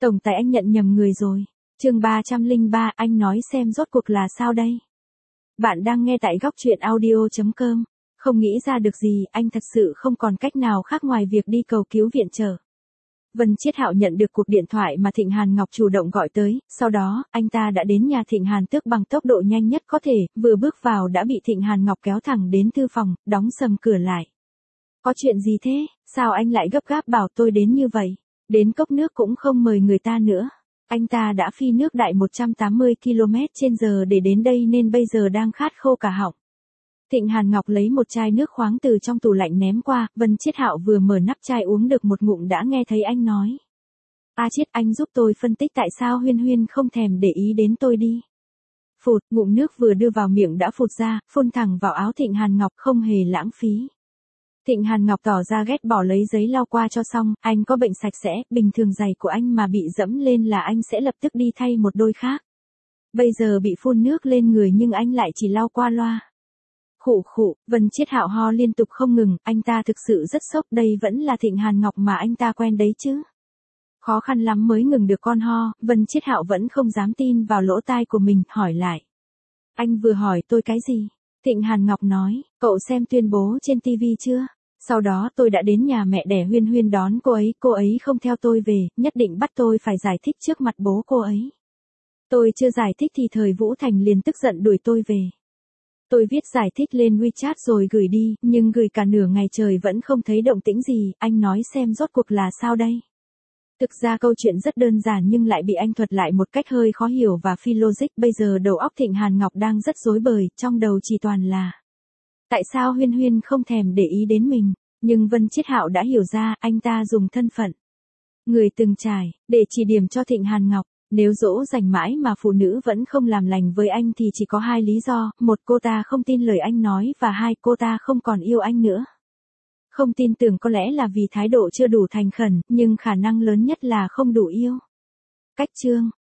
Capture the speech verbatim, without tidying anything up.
Tổng tài anh nhận nhầm người rồi. Chương ba trăm lẻ ba, anh nói xem rốt cuộc là sao đây? Bạn đang nghe tại góc truyện audio chấm com. Không nghĩ ra được gì, anh thật sự không còn cách nào khác ngoài việc đi cầu cứu viện trợ. Vân Chiết Hạo nhận được cuộc điện thoại mà Thịnh Hàn Ngọc chủ động gọi tới, sau đó, anh ta đã đến nhà Thịnh Hàn Tước bằng tốc độ nhanh nhất có thể, vừa bước vào đã bị Thịnh Hàn Ngọc kéo thẳng đến thư phòng, đóng sầm cửa lại. Có chuyện gì thế, sao anh lại gấp gáp bảo tôi đến như vậy? Đến cốc nước cũng không mời người ta nữa. Anh ta đã phi nước đại một trăm tám mươi ki lô mét trên giờ để đến đây nên bây giờ đang khát khô cả họng. Thịnh Hàn Ngọc lấy một chai nước khoáng từ trong tủ lạnh ném qua, Vân Chiết Hạo vừa mở nắp chai uống được một ngụm đã nghe thấy anh nói. A Chiết, anh giúp tôi phân tích tại sao Huyên Huyên không thèm để ý đến tôi đi. Phụt, ngụm nước vừa đưa vào miệng đã phụt ra, phun thẳng vào áo Thịnh Hàn Ngọc không hề lãng phí. Thịnh Hàn Ngọc tỏ ra ghét bỏ lấy giấy lau qua cho xong, anh có bệnh sạch sẽ, bình thường giày của anh mà bị dẫm lên là anh sẽ lập tức đi thay một đôi khác. Bây giờ bị phun nước lên người nhưng anh lại chỉ lau qua loa. Khụ khụ, Vân Chiết Hạo ho liên tục không ngừng, anh ta thực sự rất sốc, đây vẫn là Thịnh Hàn Ngọc mà anh ta quen đấy chứ. Khó khăn lắm mới ngừng được con ho, Vân Chiết Hạo vẫn không dám tin vào lỗ tai của mình, hỏi lại. Anh vừa hỏi tôi cái gì? Thịnh Hàn Ngọc nói, cậu xem tuyên bố trên ti vi chưa? Sau đó tôi đã đến nhà mẹ đẻ Huyên Huyên đón cô ấy, cô ấy không theo tôi về, nhất định bắt tôi phải giải thích trước mặt bố cô ấy. Tôi chưa giải thích thì thời Vũ Thành liền tức giận đuổi tôi về. Tôi viết giải thích lên WeChat rồi gửi đi, nhưng gửi cả nửa ngày trời vẫn không thấy động tĩnh gì, anh nói xem rốt cuộc là sao đây? Thực ra câu chuyện rất đơn giản nhưng lại bị anh thuật lại một cách hơi khó hiểu và phi logic, bây giờ đầu óc Thịnh Hàn Ngọc đang rất rối bời, trong đầu chỉ toàn là tại sao Huyên Huyên không thèm để ý đến mình, nhưng Vân Chiết Hạo đã hiểu ra, anh ta dùng thân phận người từng trải, để chỉ điểm cho Thịnh Hàn Ngọc. Nếu dỗ dành mãi mà phụ nữ vẫn không làm lành với anh thì chỉ có hai lý do, một cô ta không tin lời anh nói và hai cô ta không còn yêu anh nữa. Không tin tưởng có lẽ là vì thái độ chưa đủ thành khẩn, nhưng khả năng lớn nhất là không đủ yêu. Cách chương